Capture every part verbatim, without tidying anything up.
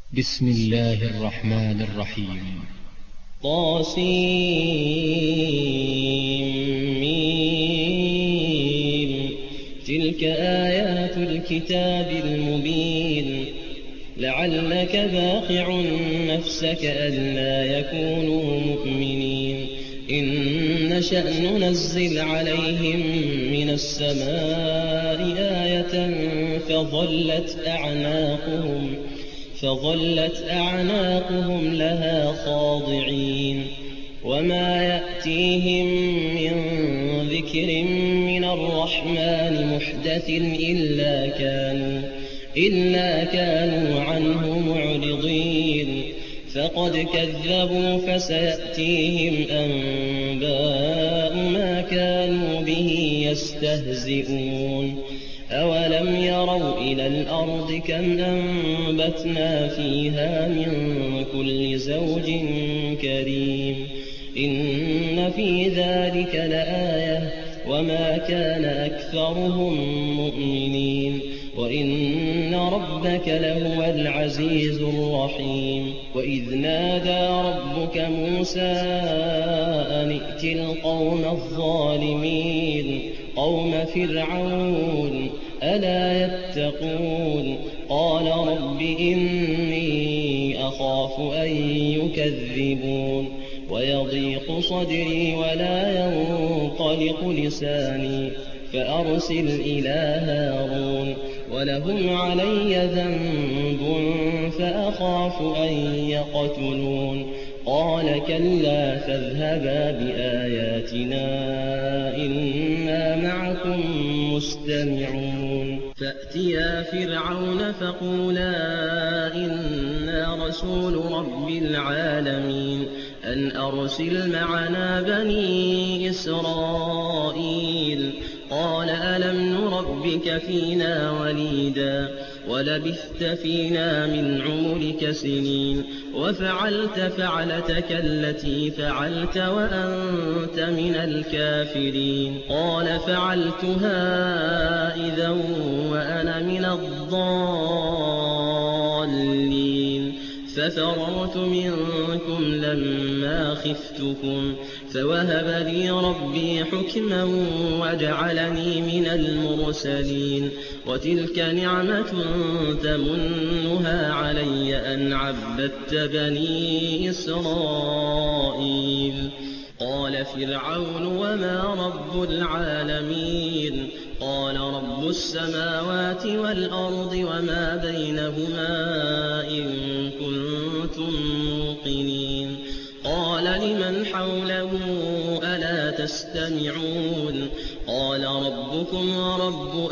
بسم الله الرحمن الرحيم. طاسيم. تلك آيات الكتاب المبين. لعلك باخع نفسك ألا يكونوا مؤمنين. إن نشأ ننزل عليهم من السماء آية فظلت أعناقهم فظلت أعناقهم لها خاضعين. وما يأتيهم من ذكر من الرحمن محدث إلا كانوا إلا كانوا عنه معرضين. فقد كذبوا فسيأتيهم أنباء ما كانوا به يستهزئون. أولم يروا إلى الأرض كم أنبتنا فيها من كل زوج كريم. إن في ذلك لآية وما كان أكثرهم مؤمنين وإن ربك لهو العزيز الرحيم. وإذ نادى ربك موسى أن ائت القوم الظالمين قوم فرعون ألا يتقون. قال رب إني أخاف أن يكذبون ويضيق صدري ولا ينطلق لساني فأرسل إلى هارون ولهم علي ذنب فأخاف أن يقتلون. قال كلا فاذهبا بآياتنا إنا معكم مستمعون. فأتيا فرعون فقولا إنا رسول رب العالمين أن أرسل معنا بني إسرائيل. قال ألم نربك فينا وليدا ولبثت فينا من عمرك سنين وفعلت فعلتك التي فعلت وأنت من الكافرين. قال فعلتها إذا وأنا من الضالين. ففررت منكم لما خفتكم فوهب لي ربي حكما وجعلني من المرسلين. وتلك نعمة تمنها علي أن عبدت بني إسرائيل. قال فرعون وما رب العالمين. قال رب السماوات والأرض وما بينهما إن كنتم موقنين. قال لمن حوله ألا تستمعون. قال ربكم ورب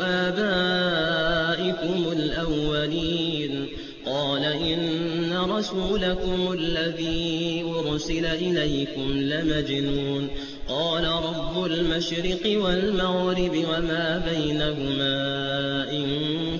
آبائكم الأولين. قال إن رسولكم الذي أرسل إليكم لمجنون. قال رب المشرق والمغرب وما بينهما إن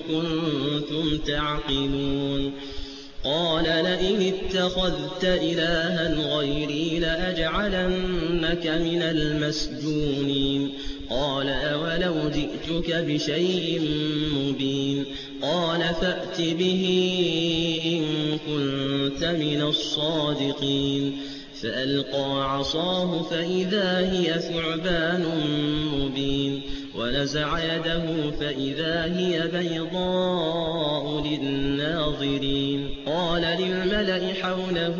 كنتم تعقلون. قال لئن اتخذت إلها غيري لأجعلنك من المسجونين. قال أولو جئتك بشيء مبين. قال فأت به إن كنت من الصادقين. فألقى عصاه فإذا هي ثعبان مبين ونزع يده فإذا هي بيضاء للناظرين. قال للملأ حوله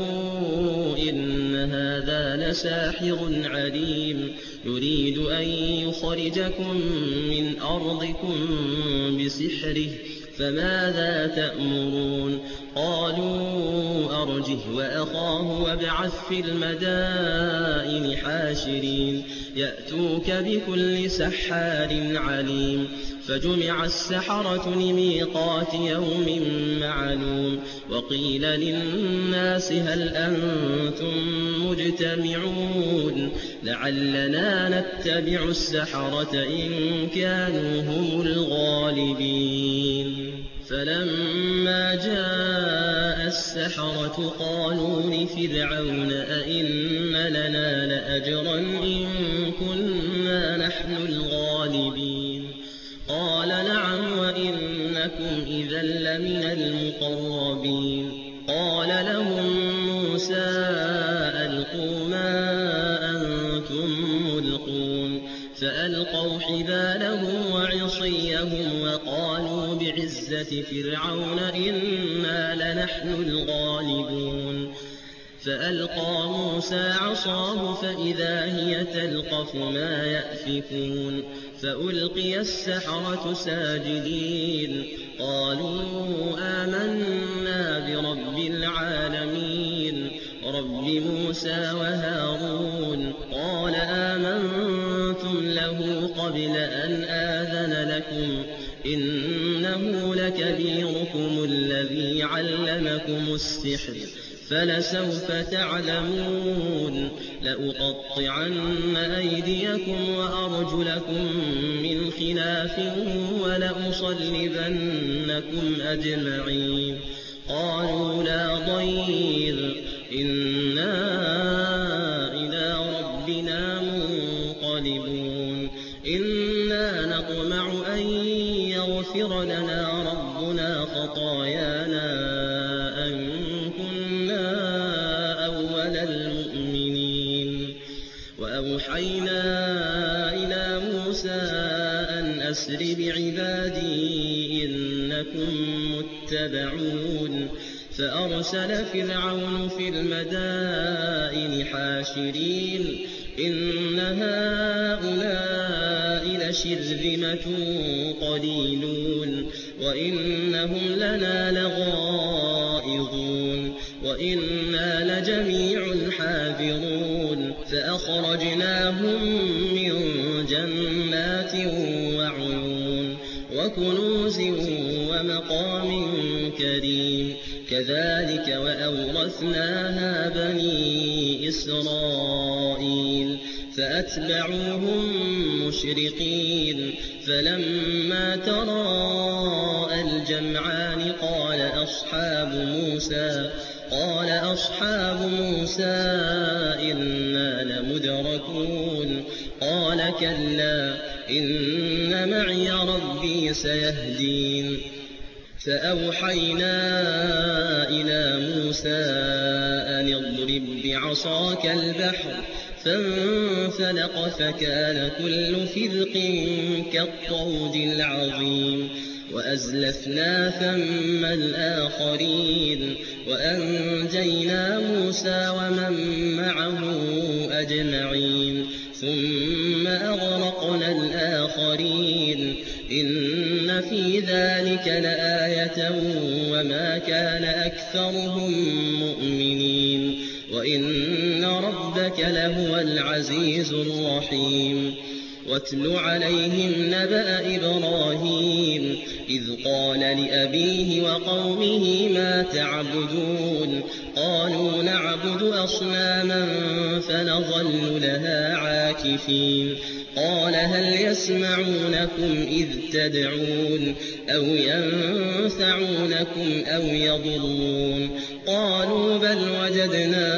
إن هذا لساحر عليم يريد أن يخرجكم من أرضكم بسحره فماذا تأمرون. قالوا أرجه وأخاه وابعث في المدائن حاشرين يأتوك بكل سحار عليم. فجمع السحرة لميقات يوم معلوم. وقيل للناس هل أنتم مجتمعون لعلنا نتبع السحرة إن كانوا هم الغالبين. فلما جاء السحرة قالوا لفرعون أئن لنا لأجرا إن كنا نحن الغالبين. قال نعم وإنكم إذا لمن المقربين. فألقوا حبالهم وعصيهم وقالوا بعزة فرعون إنا لنحن الغالبون فألقى موسى عصاه فإذا هي تلقف ما يأفكون فألقي السحرة ساجدين قالوا آمنا برب العالمين رب موسى وهارون قال آمنتم له قبل أن آذن لكم إنه لكبيركم الذي علمكم السحر فلسوف تعلمون لأقطعن أيديكم وأرجلكم من خلاف ولأصلبنكم أجمعين قالوا لا ضير إنا إلى ربنا منقلبون إنا نطمع أن يغفر لنا ربنا خطايانا أن كنا أول المؤمنين وأوحينا إلى موسى أن أسر بعبادي إنكم متبعون فأرسل فرعون في المدائن حاشرين إن هؤلاء لشرذمة قليلون وإنهم لنا لغائظون وإنا لجميع حاذرون فأخرجناهم من جنات وعيون وكنوز ومقام كريم كذلك وأورثناها بني إسرائيل فأتبعوهم مشرقين فلما تراءى الجمعان قال أصحاب موسى قال أصحاب موسى إنا لمدركون قال كلا إن معي ربي سيهدين فأوحينا إلى موسى أن اضرب بعصاك البحر فانفلق فكان كل فرق كالطود العظيم وأزلفنا ثم الآخرين وأنجينا موسى ومن معه أجمعين ثم أغرقنا الآخرين إن في ذلك لآية وما كان أكثرهم مؤمنين وإن ربك لهو العزيز الرحيم واتل عليهم نبأ إبراهيم إذ قال لأبيه وقومه ما تعبدون قالوا نعبد أصناما فنظل لها عاكفين قال هل يسمعونكم إذ تدعون أو ينفعونكم أو يضرون قالوا بل وجدنا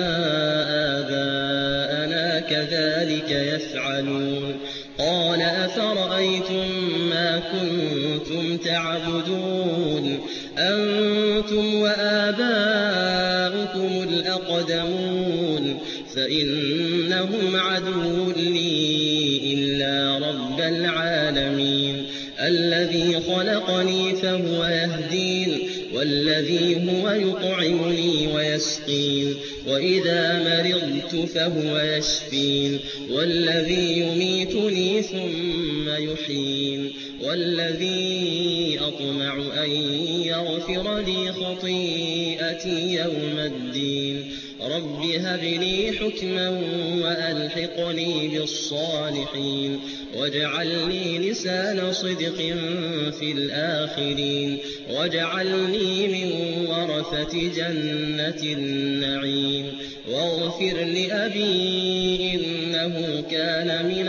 آباءنا كذلك يفعلون قال أفرأيتم ما كنتم تعبدون أنتم وآباؤكم الأقدمون فإنهم عدو لي إلا رب العالمين الذي خلقني فهو يهدين والذي هو يطعمني ويسقين وإذا مرضت فهو يشفين والذي يميتني ثم يحيين والذي أطمع أن يغفر لي خطيئتي يوم الدين رب هب لي حكما وألحقني بالصالحين واجعلني لسان صدق في الآخرين واجعلني من ورثة جنة النعيم واغفر لأبي إنه كان من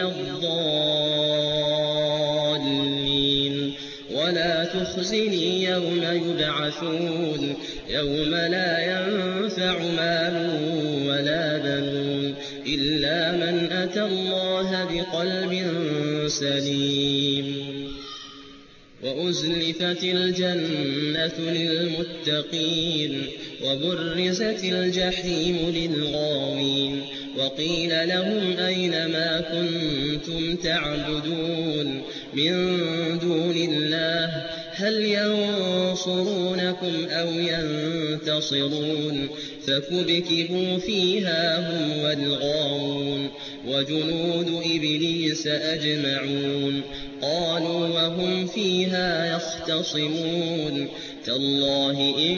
الضالين ولا تخزني يوم يبعثون يوم لا ينفع مال ولا بنون إلا من أتى الله بقلب سليم وأزلفت الجنة للمتقين وبرزت الجحيم للغاوين وقيل لهم أين ما كنتم تعبدون من دون الله هل ينصرونكم أو ينتصرون فكبكبوا فيها هم والغاوون وجنود إبليس أجمعون قالوا وهم فيها يختصمون تالله إن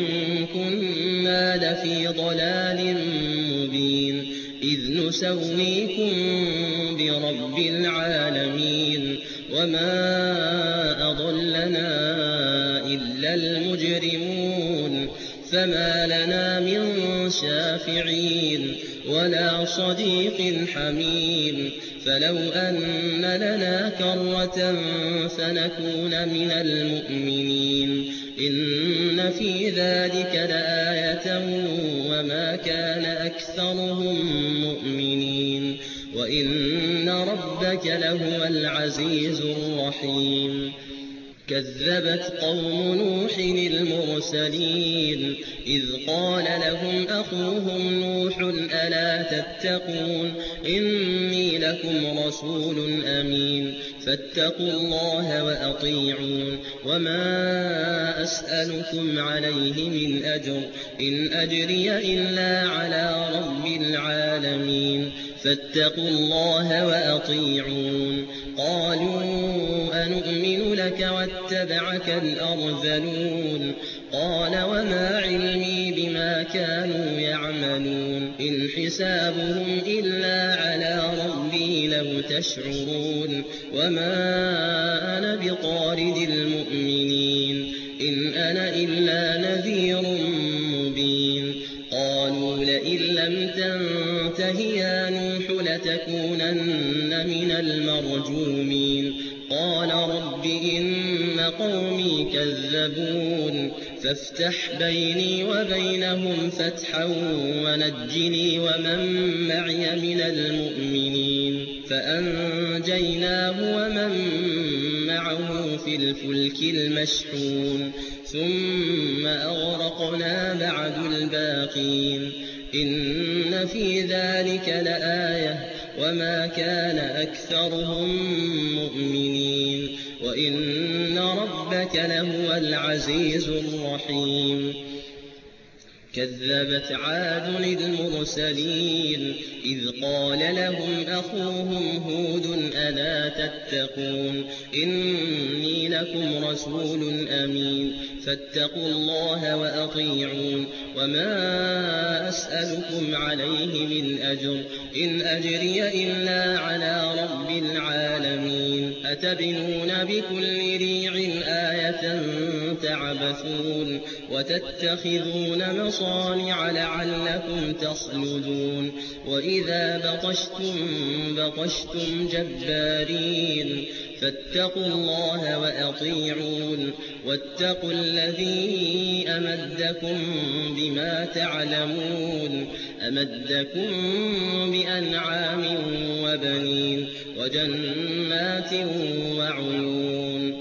كنا لفي ضلال مبين إذ نسويكم برب العالمين وما أضلنا إلا المجرمون فما لنا من شافعين ولا صديق حميم فلو أن لنا كرة فنكون من المؤمنين إن في ذلك لآية وما كان أكثرهم مؤمنين وإن ربك لهو العزيز الرحيم كذبت قوم نوح المرسلين إذ قال لهم أخوهم نوح ألا تتقون إني لكم رسول أمين فاتقوا الله وأطيعون وما أسألكم عليه من أجر إن أجري إلا على رب العالمين فاتقوا الله وأطيعون قالوا أنؤمن لك واتبعك الأرذلون قال وما علمي بما كانوا يعملون إن حسابهم إلا على ربي لو تشعرون وما أنا بطارد المؤمنين إن أنا إلا نذير مبين قالوا لئن لم تنته يا نوح لتكونن من المرجومين قال رب إن قومي كذبون فافتح بيني وبينهم فتحا ونجني ومن معي من المؤمنين فأنجيناه ومن معه في الفلك المشحون ثم أغرقنا بعد الباقين إن في ذلك لآية وما كان أكثرهم مؤمنين وإن ربك لهو العزيز الرحيم كذبت عاد المرسلين إذ قال لهم أخوهم هود ألا تتقون إني لكم رسول أمين فاتقوا الله وأطيعون وما أسألكم عليه من أجر إن أجري إلا على رب العالمين أتبنون بكل ريع آية تعبثون وتتخذون مصانع لعلكم تخلدون وإذا بطشتم بطشتم جبارين فاتقوا الله وأطيعون واتقوا الذي أمدكم بما تعلمون أمدكم بأنعام وبنين وجنات وعيون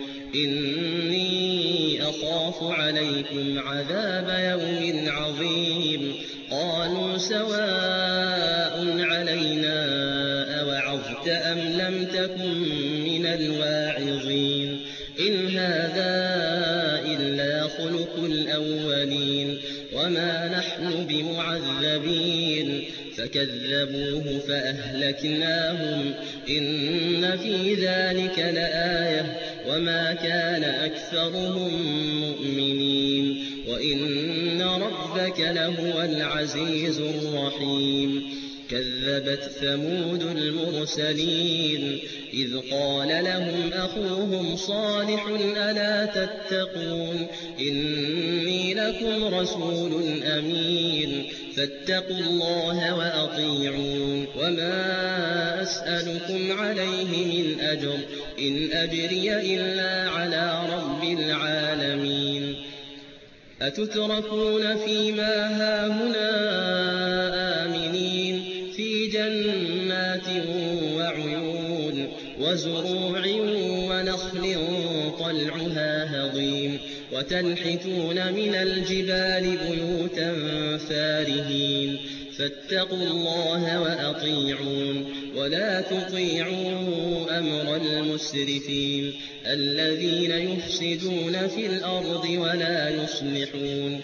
إني أخاف عليكم عذاب يوم عظيم قالوا سواء علينا أوعظت أم لم تكن من الواعظين إن هذا إلا خلق الأولين وما نحن بمعذبين فكذبوه فأهلكناهم إن في ذلك لآية وما كان أكثرهم مؤمنين وإن ربك لهو العزيز الرحيم كذبت ثمود المرسلين إذ قال لهم أخوهم صالح ألا تتقون إني لكم رسول أمين فاتقوا الله وأطيعون وما أسألكم عليه من أجر إن أجري إلا على رب العالمين أتتركون فيما هاهنا آمنين في جنات وعيون وزروع ونخل طلعها وتنحتون من الجبال بيوتا فارهين فاتقوا الله وأطيعون ولا تطيعوا أمر المسرفين الذين يفسدون في الأرض ولا يصلحون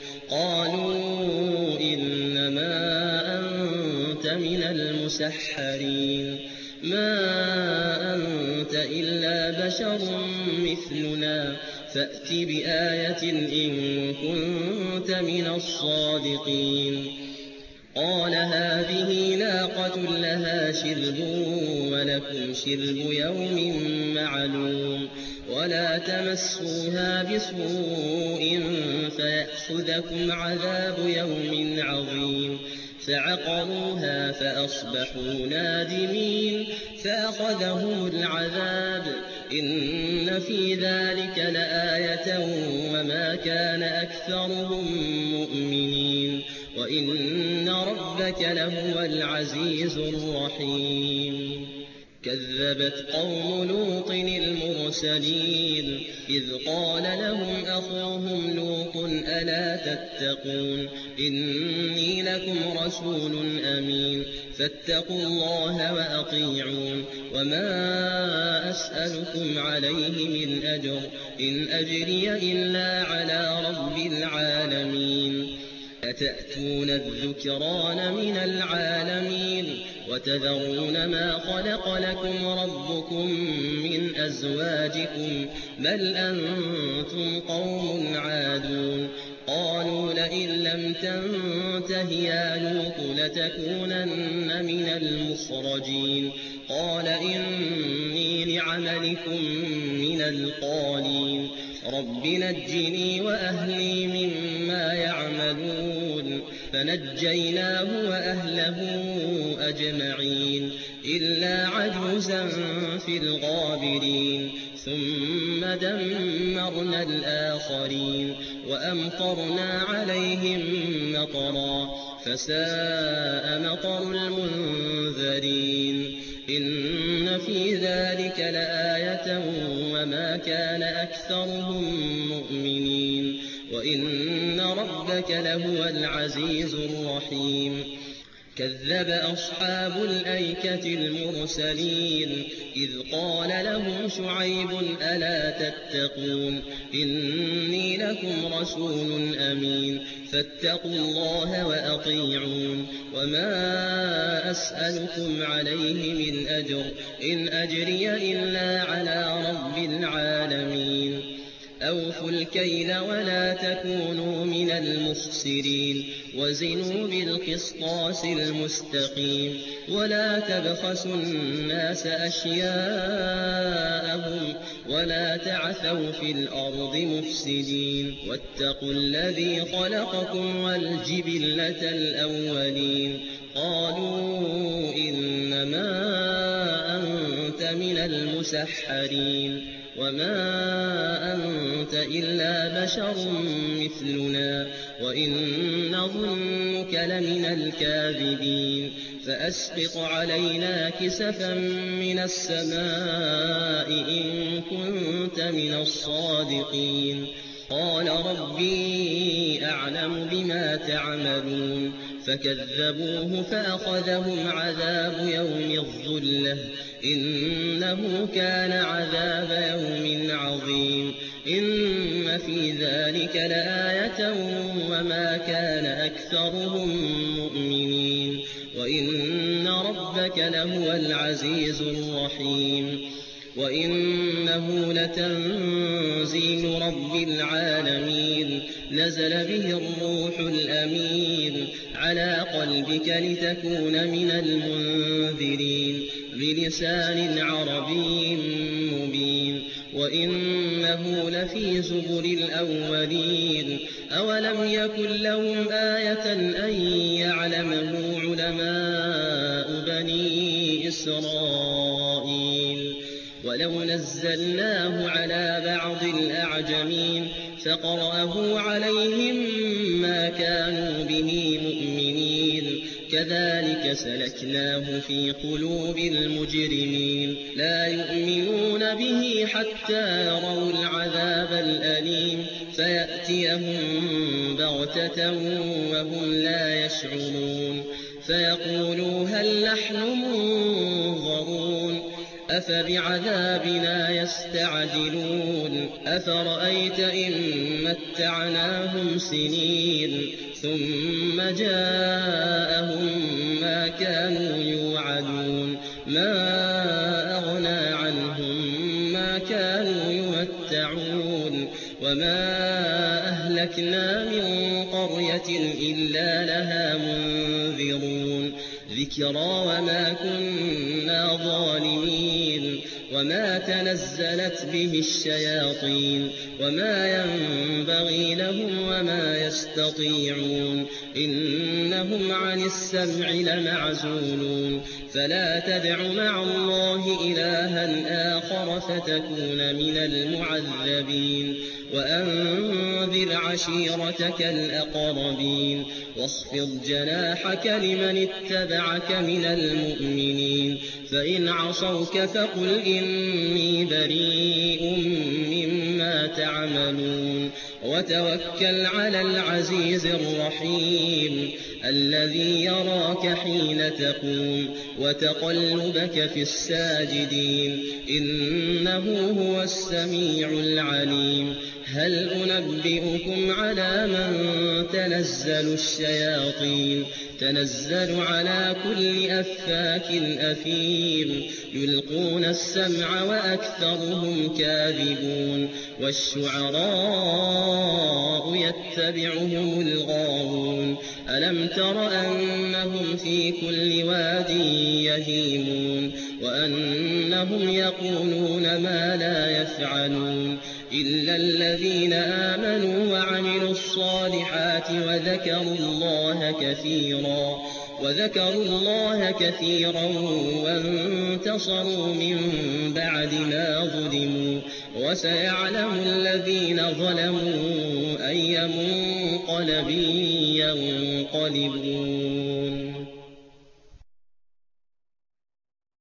قالوا إنما أنت من المسحرين ما أنت إلا بشر مثلنا فأت بآية إن كنت من الصادقين قال هذه ناقة لها شرب ولكم شرب يوم معلوم ولا تمسوها بسوء فيأخذكم عذاب يوم عظيم فعقروها فأصبحوا نادمين فأخذهم العذاب إن في ذلك لآية وما كان أكثرهم مؤمنين وإن ربك لهو العزيز الرحيم كذبت قوم لوط المرسلين إذ قال لهم أخوهم لوط ألا تتقون إني لكم رسول أمين فاتقوا الله وأطيعون وما أسألكم عليه من أجر إن أجري إلا على رب العالمين أتأتون الذكران من العالمين وتذرون ما خلق لكم ربكم من أزواجكم بل أنتم قوم عادون قالوا لئن لم تنته يا لوط لتكونن من المخرجين قال إني لعملكم من القالين رب نجني وأهلي مما يعملون فنجيناه وأهله أجمعين إلا عجوزا في الغابرين ثم دمرنا الآخرين وأمطرنا عليهم مطرا فساء مطر المنذرين إن في ذلك لآية وما كان أكثرهم مؤمنين وإن ربك لهو العزيز الرحيم كذب أصحاب الأيكة المرسلين إذ قال لهم شعيب ألا تتقون إني لكم رسول أمين فاتقوا الله وأطيعون وما أسألكم عليه من أجر إن أجري إلا على رب العالمين أوفوا الكيل ولا تكونوا من المخسرين وزنوا بالقسطاس المستقيم ولا تبخسوا الناس أشياءهم ولا تعثوا في الأرض مفسدين واتقوا الذي خلقكم والجبلة الأولين قالوا إنما أنت من المسحرين وما أنت إلا بشر مثلنا وإن نظنك لمن الكاذبين فأسقط علينا كسفا من السماء إن كنت من الصادقين قال ربي أعلم بما تعملون فكذبوه فأخذهم عذاب يوم الظلة إنه كان عذاب يوم عظيم إن في ذلك لآية وما كان أكثرهم مؤمنين وإن ربك لهو العزيز الرحيم وإنه لتنزيل رب العالمين نزل به الروح الأمين على قلبك لتكون من المنذرين بلسان عربي مبين وإنه لفي زبر الأولين أولم يكن لهم آية أن يعلمه علماء بني إسرائيل ولو نزلناه على بعض الأعجمين فقرأه عليهم ما كانوا به مؤمنين كذلك سلكناه في قلوب المجرمين لا يؤمنون به حتى يروا العذاب الأليم فيأتيهم بغتة وهم لا يشعرون فيقولوا هل نحن منظرون أفبعذابنا يستعجلون أفرأيت إن متعناهم سنين ثم جاءهم ما كانوا يوعدون ما أغنى عنهم ما كانوا يمتعون وما أهلكنا من قرية إلا لها منذرون ذكرى وما كنا ظالمين وما تنزلت به الشياطين وما ينبغي لهم وما يستطيعون إنهم عن السمع لمعزولون فلا تدع مع الله إلها آخر فتكون من المعذبين وأنذر عشيرتك الأقربين واخفض جناحك لمن اتبعك من المؤمنين فإن عصوك فقل إني بريء مما تعملون وتوكل على العزيز الرحيم الذي يراك حين تقوم وتقلبك في الساجدين إنه هو السميع العليم هل أنبئكم على من تنزل الشياطين تنزل على كل أفاك أثيم يلقون السمع وأكثرهم كاذبون والشعراء يتبعهم الغاوون ألم تر أنهم في كل واد يهيمون وأنهم يقولون ما لا يفعلون إلا الذين آمنوا وعملوا الصالحات وذكروا الله كثيرا وذكروا الله كثيرا وانتصروا من بعد ما ظلموا وسيعلم الذين ظلموا أي منقلب ينقلبون.